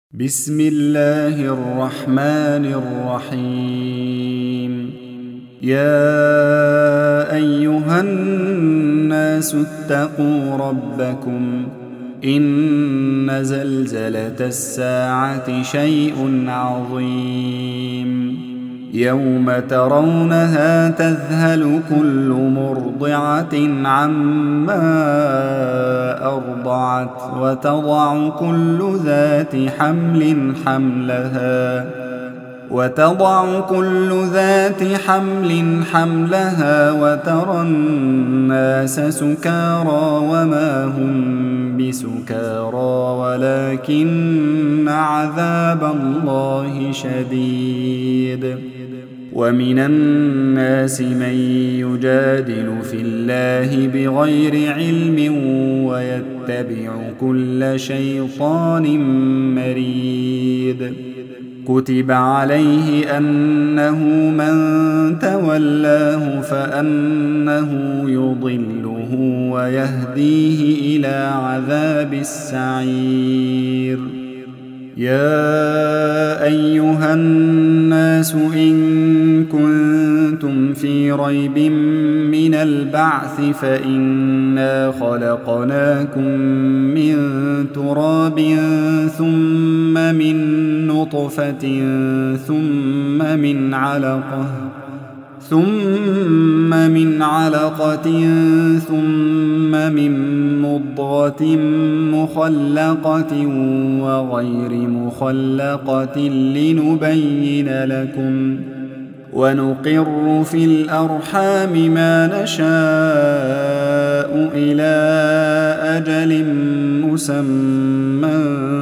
بسم الله الرحمن الرحيم. يا أيها الناس اتقوا ربكم إن زلزلة الساعة شيء عظيم. يوم ترونها تذهل كل مرضعة عما أرضعت وتضع كل ذات حمل حملها وترى الناس سكارى وما هم بسكارى ولكن عذاب الله شديد. ومن الناس من يجادل في الله بغير علم ويتبع كل شيطان مريد. كتب عليه أنه من تولاه فأنه يضله ويهديه إلى عذاب السعير. يا أيها الناس إن كنتم في ريب من البعث فإنا خلقناكم من تراب ثم من نطفة ثم من علقة ثم من مضغة مخلقة وغير مخلقة لنبين لكم ونقر في الأرحام ما نشاء إلى أجل مسمى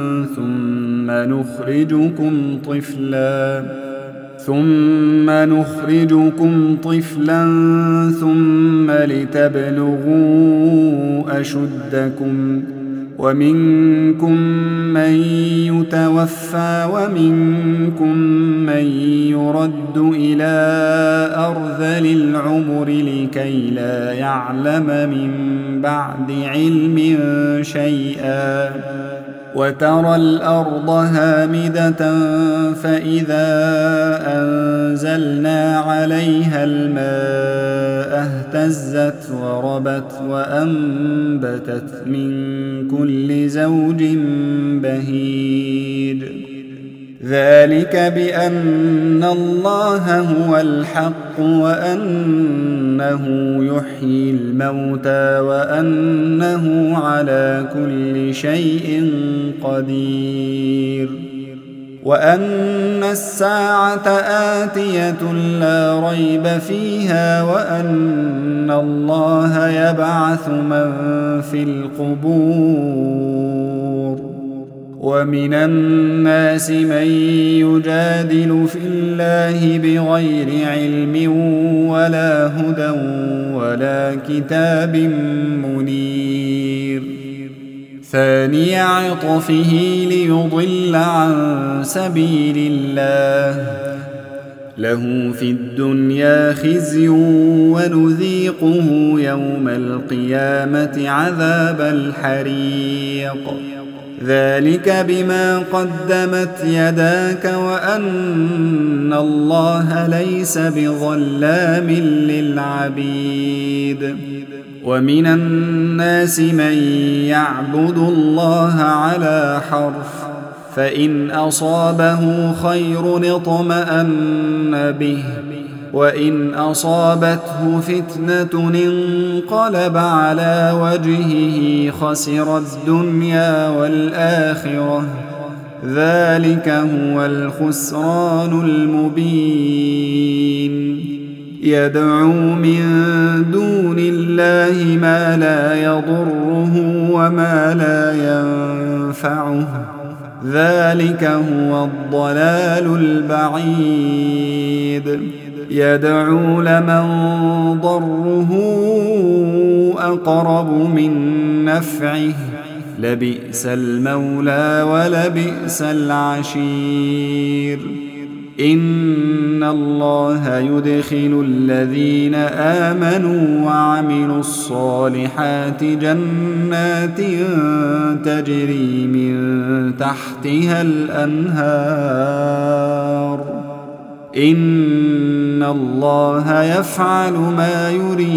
ثم نخرجكم طفلا ثم لتبلغوا أشدكم ومنكم من يتوفى ومنكم من يرد إلى أرذل العمر لكي لا يعلم من بعد علم شيئا. وترى الأرض هامدة فإذا أنزلنا عليها الماء اهتزت وربت وأنبتت من كل زوج بهيج. ذلك بأن الله هو الحق وأنه يحيي الموتى وأنه على كل شيء قدير. وأن الساعة آتية لا ريب فيها وأن الله يبعث من في القبور. ومن الناس من يجادل في الله بغير علم ولا هدى ولا كتاب منير. ثاني عطفه ليضل عن سبيل الله له في الدنيا خزي ونذيقه يوم القيامة عذاب الحريق. ذلك بما قدمت يداك وأن الله ليس بظلام للعبيد. ومن الناس من يعبد الله على حرف فإن أصابه خير اطمأن به وإن أصابته فتنة انقلب على وجهه خسر الدنيا والآخرة. ذلك هو الخسران المبين. يدعو من دون الله ما لا يضره وما لا ينفعه. ذلك هو الضلال البعيد. يدعو لمن ضره أقرب من نفعه لبئس المولى ولبئس العشير. إن الله يدخل الذين آمنوا وعملوا الصالحات جنات تجري من تحتها الأنهار إن الله يفعل ما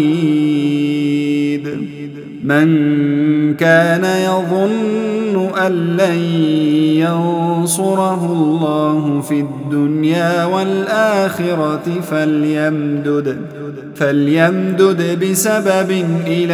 يريد من كان يظن أن لن ينصره الله في الدنيا والآخرة فليمدد بسبب إلى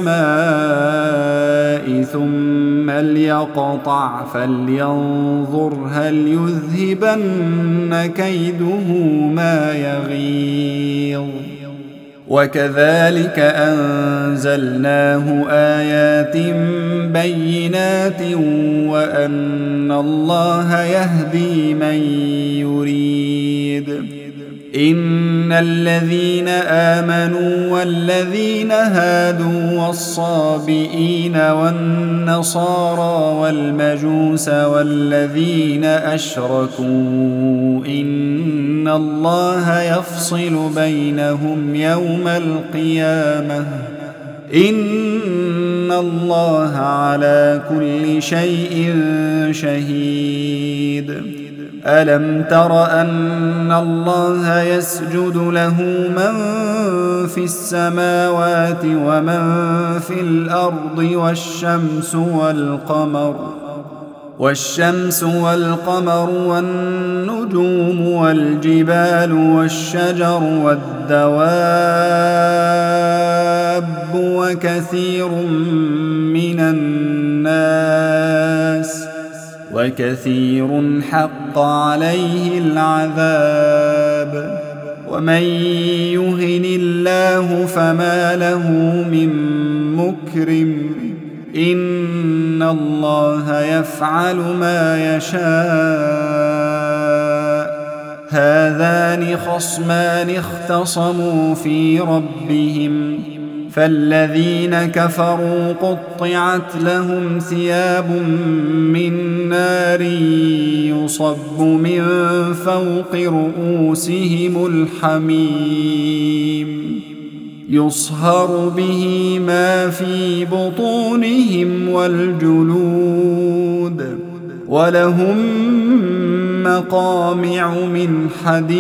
السماء ثم ليقطع فلينظر هل يذهبن كيده ما يغيظ وكذلك أنزلناه آيات بينات وأن الله يهدي من يريد إن الذين آمنوا والذين هادوا والصابئين والنصارى والمجوس والذين أشركوا إن الله يفصل بينهم يوم القيامة إن الله على كل شيء شهيد ألم تر أن الله يسجد له من في السماوات ومن في الأرض والشمس والقمر والنجوم والجبال والشجر والدواب وكثير حق عليه العذاب ومن يهن الله فما له من مكرم إن الله يفعل ما يشاء هذان خصمان اختصموا في ربهم فالذين كفروا قطعت لهم ثياب من نار يصب من فوق رؤوسهم الحميم يصهر به ما في بطونهم والجلود ولهم مقامع من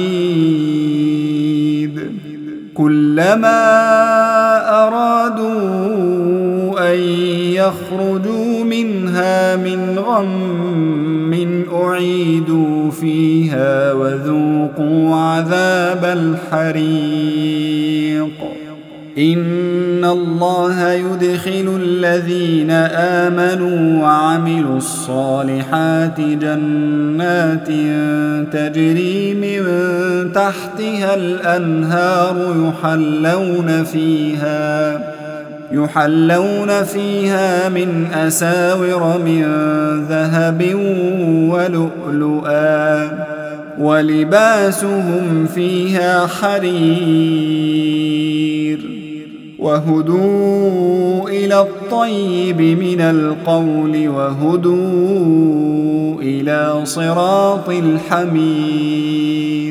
حديد كلما أرادوا أن يخرجوا منها من غم أعيدوا فيها وذوقوا عذاب الحريق إن الله يدخل الذين آمنوا وعملوا الصالحات جنات تجري من تحتها الأنهار يحلون فيها من أساور من ذهب ولؤلؤا ولباسهم فيها حرير وهدوا إلى الطيب من القول وهدوا إلى صراط الحميد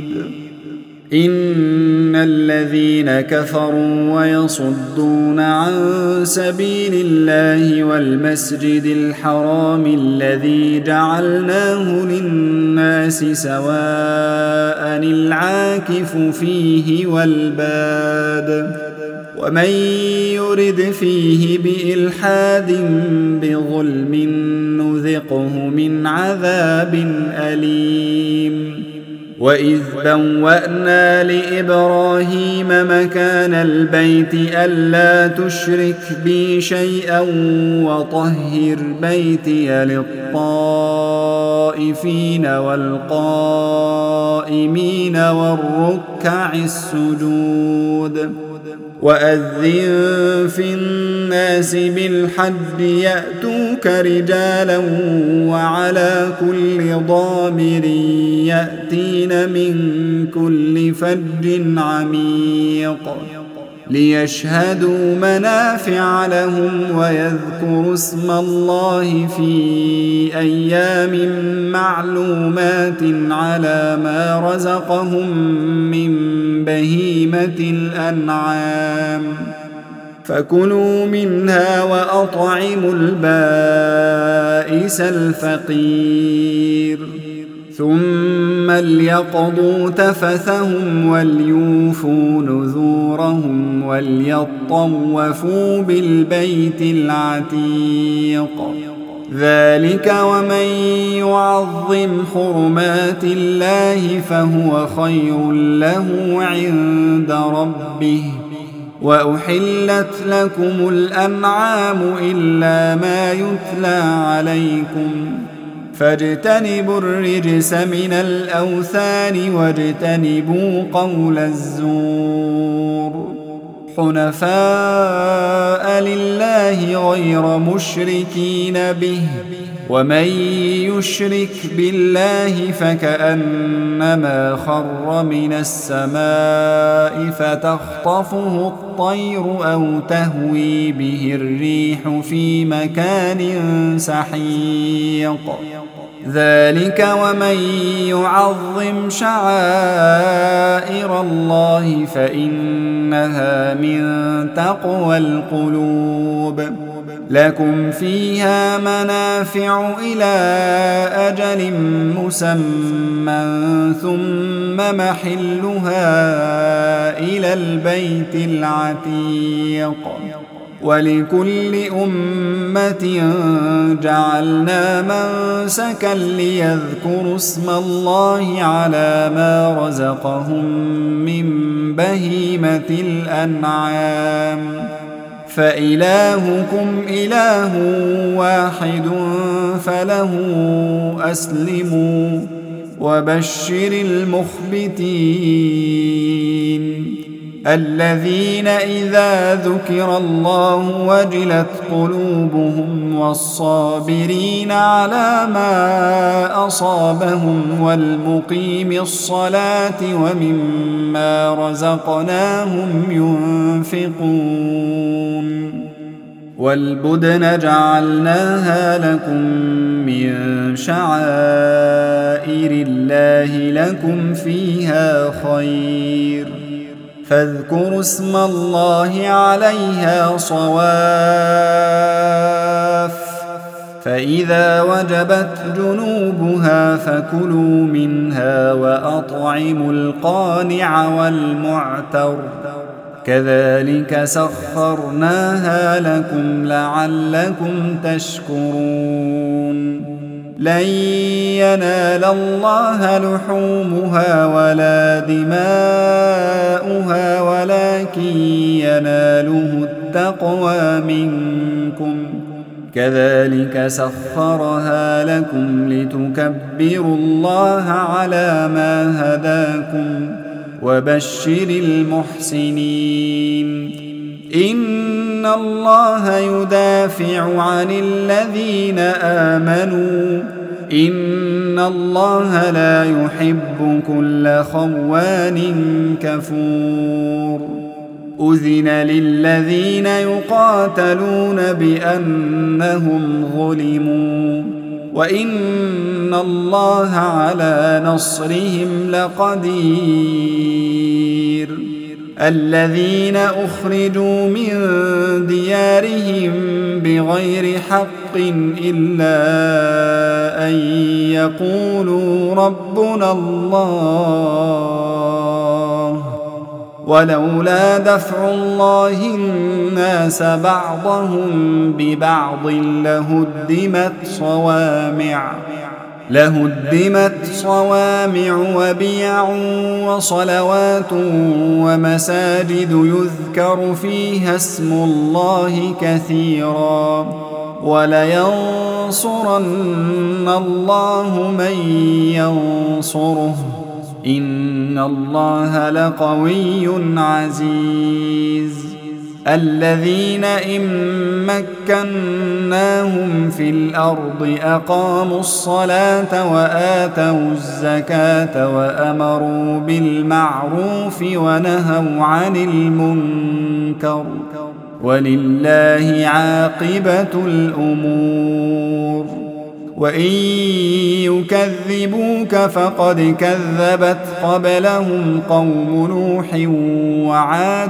إن الذين كفروا ويصدون عن سبيل الله والمسجد الحرام الذي جعلناه للناس سواء العاكف فيه والباد ومن يرد فيه بإلحاد بظلم نذقه من عذاب أليم وإذ بوأنا لإبراهيم مكان البيت ألا تشرك بي شيئا وطهر بيتي للطائفين والقائمين والركع السجود وأذن في الناس بالحج يأتوك رجالا وعلى كل ضامر يأتين من كل فج عميق ليشهدوا منافع لهم ويذكروا اسم الله في أيام معلومات على ما رزقهم من بهيمة الأنعام فكلوا منها وأطعموا البائس الفقير ثم ليقضوا تفثهم وليوفوا نذورهم وليطوفوا بالبيت العتيق ذلك ومن يعظم حرمات الله فهو خير له عند ربه وأحلت لكم الأنعام إلا ما يتلى عليكم فاجتنبوا الرجس من الأوثان واجتنبوا قول الزور حنفاء لله غير مشركين به ومن يشرك بالله فكأنما خر من السماء فتخطفه الطير أو تهوي به الريح في مكان سحيق ذلك ومن يعظم شعائر الله فإنها من تقوى القلوب لكم فيها منافع إلى أجل مسمى ثم محلها إلى البيت العتيق ولكل أمة جعلنا منسكا ليذكروا اسم الله على ما رزقهم من بهيمة الأنعام فإلهكم إله واحد فله أسلموا وبشر المخبتين الذين إذا ذكر الله وجلت قلوبهم والصابرين على ما أصابهم والمقيم الصلاة ومما رزقناهم ينفقون والبدن جعلناها لكم من شعائر الله لكم فيها خير فاذكروا اسم الله عليها صواف فإذا وجبت جنوبها فكلوا منها وأطعموا القانع والمعتر كذلك سخرناها لكم لعلكم تشكرون لن ينال الله لحومها ولا دماؤها ولكن يناله التقوى منكم كذلك سخرها لكم لتكبروا الله على ما هداكم وبشر المحسنين إن الله يدافع عن الذين آمنوا إن الله لا يحب كل خوان كفور أذن للذين يقاتلون بأنهم ظلموا وإن الله على نصرهم لقدير الذين أخرجوا من ديارهم بغير حق إلا أن يقولوا ربنا الله ولولا دفع الله الناس بعضهم ببعض لهدمت صوامع وبيع وصلوات ومساجد يذكر فيها اسم الله كثيرا ولينصرن الله من ينصره إن الله لقوي عزيز الذين إن مكناهم في الأرض أقاموا الصلاة وآتوا الزكاة وأمروا بالمعروف ونهوا عن المنكر ولله عاقبة الأمور. وإن يكذبوك فقد كذبت قبلهم قوم نوح وعاد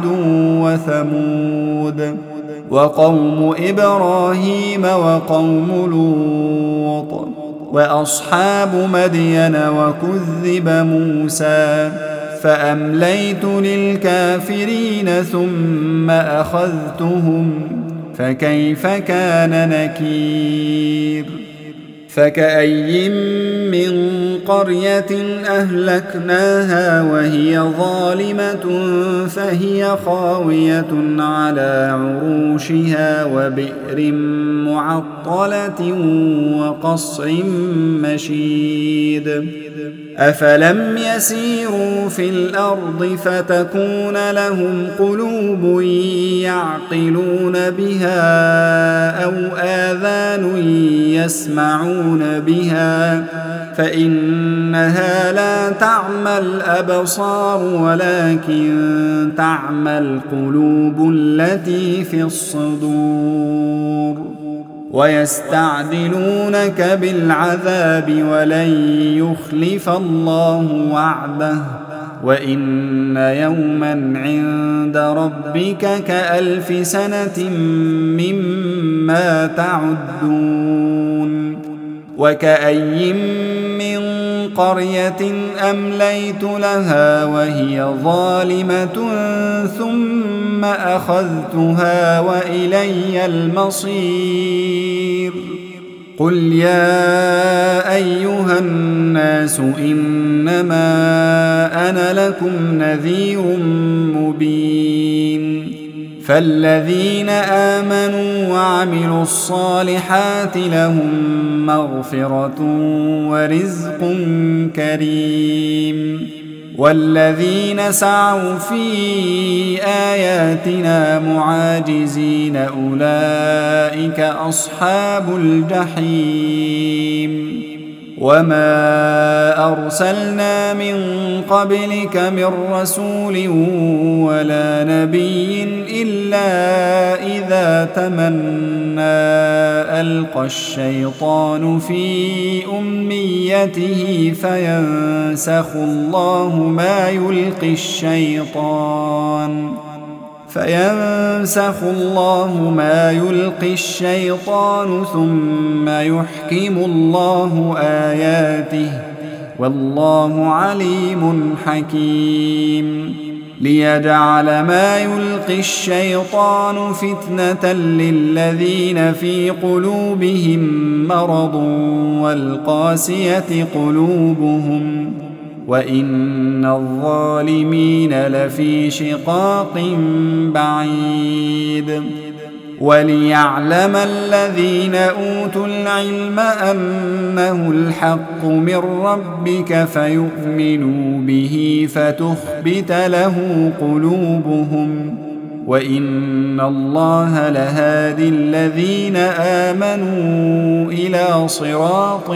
وثمود وقوم إبراهيم وقوم لوط وأصحاب مدين وكذب موسى فأمليت للكافرين ثم أخذتهم فكيف كان نكير. فكأي من قرية أهلكناها وهي ظالمة فهي خاوية على عروشها وبئر معطلة وقصر مشيد. أفلم يسيروا في الأرض فتكون لهم قلوب يعقلون بها أو آذان يسمعون بها فإنها لا تعمى الأبصار ولكن تعمى القلوب التي في الصدور. ويستعجلونك بالعذاب ولن يخلف الله وعده وإن يوما عند ربك كألف سنة مما تعدون. وكأي من قرية أمليت لها وهي ظالمة ثم أخذتها وإلي المصير. قل يا أيها الناس إنما أنا لكم نذير مبين. فالذين آمنوا وعملوا الصالحات لهم مغفرة ورزق كريم. والذين سعوا في آياتنا معاجزين أولئك أصحاب الجحيم. وما أرسلنا من قبلك من رسول ولا نبي إلا إذا تمنى ألقى الشيطان في أمنيته فينسخ الله ما يلقي الشيطان ثم يحكم الله آياته والله عليم حكيم. ليجعل ما يلقي الشيطان فتنة للذين في قلوبهم مرض والقاسية قلوبهم وإن الظالمين لفي شقاق بعيد. وليعلم الذين أوتوا العلم أنه الحق من ربك فيؤمنوا به فتخبت له قلوبهم وإن الله لهادي الذين آمنوا إلى صراط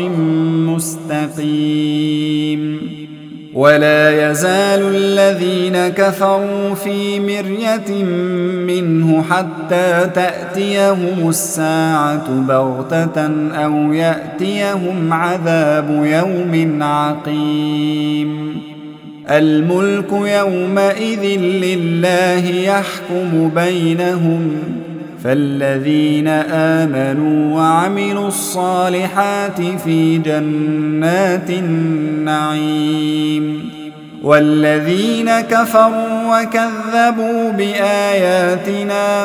مستقيم. ولا يزال الذين كفروا في مرية منه حتى تأتيهم الساعة بغتة أو يأتيهم عذاب يوم عقيم. الملك يومئذ لله يحكم بينهم فالذين آمنوا وعملوا الصالحات في جنات النعيم. والذين كفروا وكذبوا بآياتنا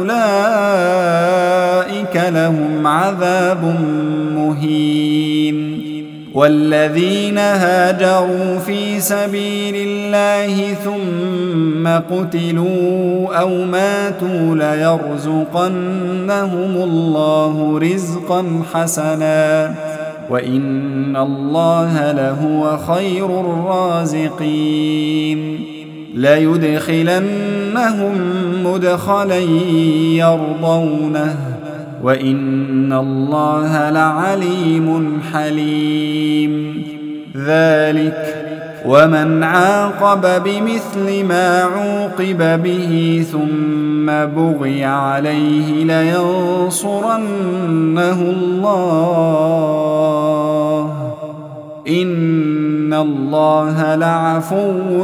فأولئك لهم عذاب مهين. والذين هاجروا في سبيل الله ثم قتلوا أو ماتوا ليرزقنهم الله رزقا حسنا وإن الله لهو خير الرازقين. ليدخلنهم مدخلا يرضونه وإن الله لعليم حليم. ذلك ومن عاقب بمثل ما عوقب به ثم بغي عليه لينصرنه الله إن الله لعفو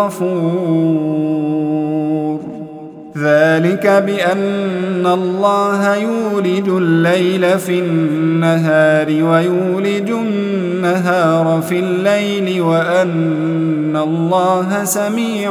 غفور. ذلك بأن الله يولج الليل في النهار ويولج النهار في الليل وأن الله سميع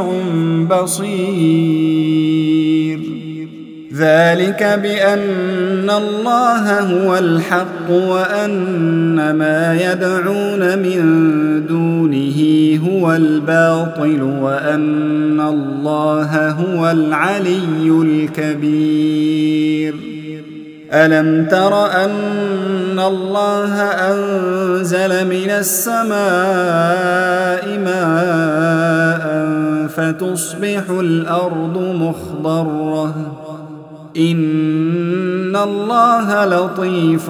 بصير. ذلك بأن الله هو الحق وأن ما يدعون من دونه هو الباطل وأن الله هو العلي الكبير. ألم تر أن الله أنزل من السماء ماء فتصبح الأرض مخضرة إن الله لطيف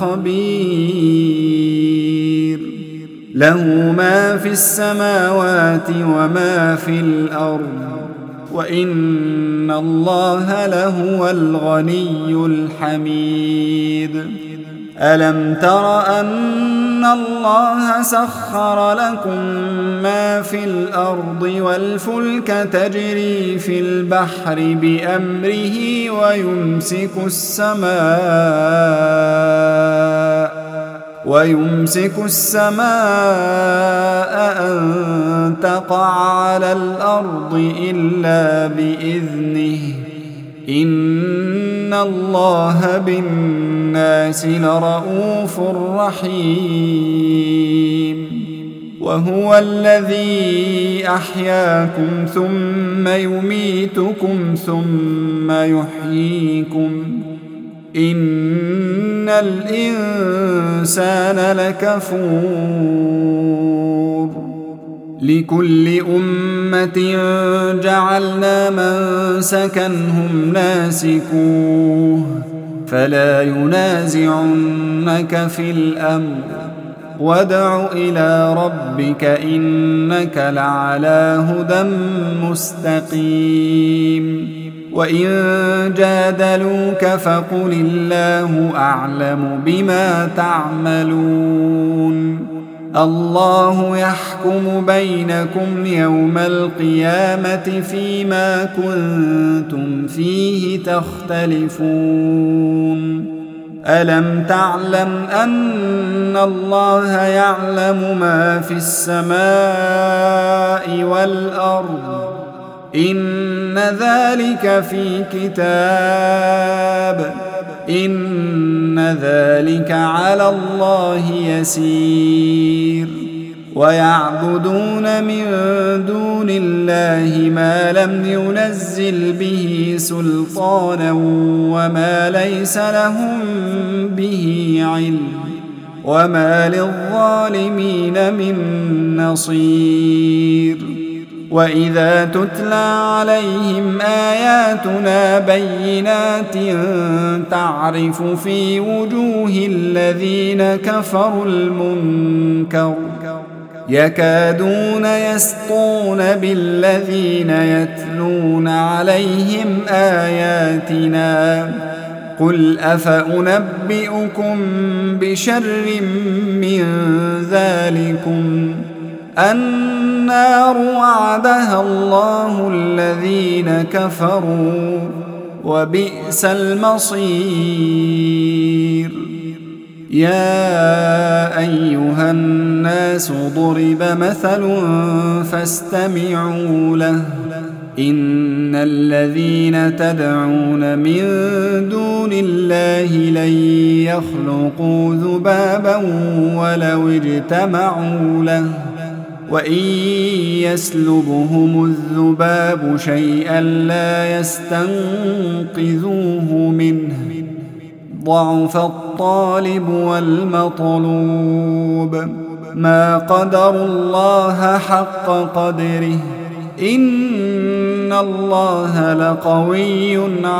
خبير. له ما في السماوات وما في الأرض وإن الله لهو الغني الحميد. ألم تر أن الله سخر لكم ما في الأرض والفلك تجري في البحر بأمره ويمسك السماء أن تقع على الأرض إلا بإذنه إن الله بالناس لرؤوف رحيم. وهو الذي أحياكم ثم يميتكم ثم يحييكم إن الإنسان لكفور. لكل أمة جعلنا منسكا هم ناسكوه فلا ينازعنك في الأمر وادع إلى ربك إنك لعلى هدى مستقيم. وإن جادلوك فقل الله أعلم بما تعملون. الله يحكم بينكم يوم القيامة فيما كنتم فيه تختلفون. ألم تعلم أن الله يعلم ما في السماء والأرض إن ذلك في كتاب إن ذلك على الله يسير. ويعبدون من دون الله ما لم ينزل به سلطانا وما ليس لهم به علم وما للظالمين من نصير. وإذا تتلى عليهم آياتنا بينات تعرف في وجوه الذين كفروا المنكر يكادون يسطون بالذين يتلون عليهم آياتنا قل أفأنبئكم بشر من ذلكم النار وعدها الله الذين كفروا وبئس المصير. يا أيها الناس ضرب مثل فاستمعوا له إن الذين تدعون من دون الله لن يخلقوا ذبابا ولو اجتمعوا له وإن يسلبهم الذباب شيئا لا يستنقذوه منه ضعف الطالب والمطلوب ما قدروا الله حق قدره إن الله لقوي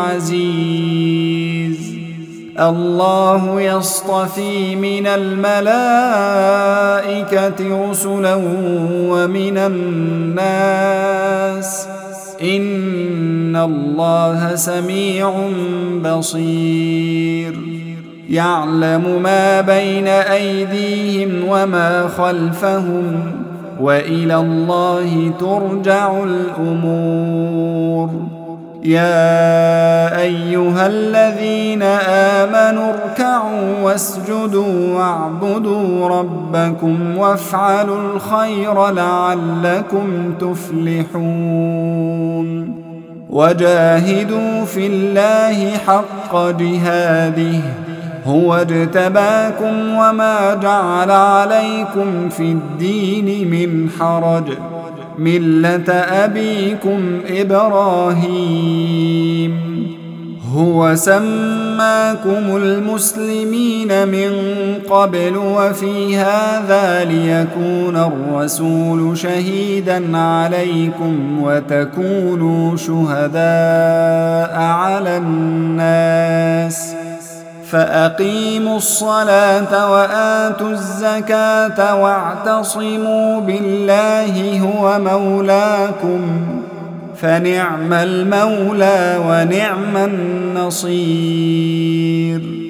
عزيز الله يصطفي من الملائكة رسلا ومن الناس إن الله سميع بصير يعلم ما بين أيديهم وما خلفهم وإلى الله ترجع الأمور يا أيها الذين آمنوا اركعوا واسجدوا واعبدوا ربكم وافعلوا الخير لعلكم تفلحون وجاهدوا في الله حق جهاده هو اجتباكم وما جعل عليكم في الدين من حرج ملة أبيكم إبراهيم هو سماكم المسلمين من قبل وفي هذا ليكون الرسول شهيدا عليكم وتكونوا شهداء على الناس فأقيموا الصلاة وآتوا الزكاة واعتصموا بالله هو مولاكم فنعم المولى ونعم النصير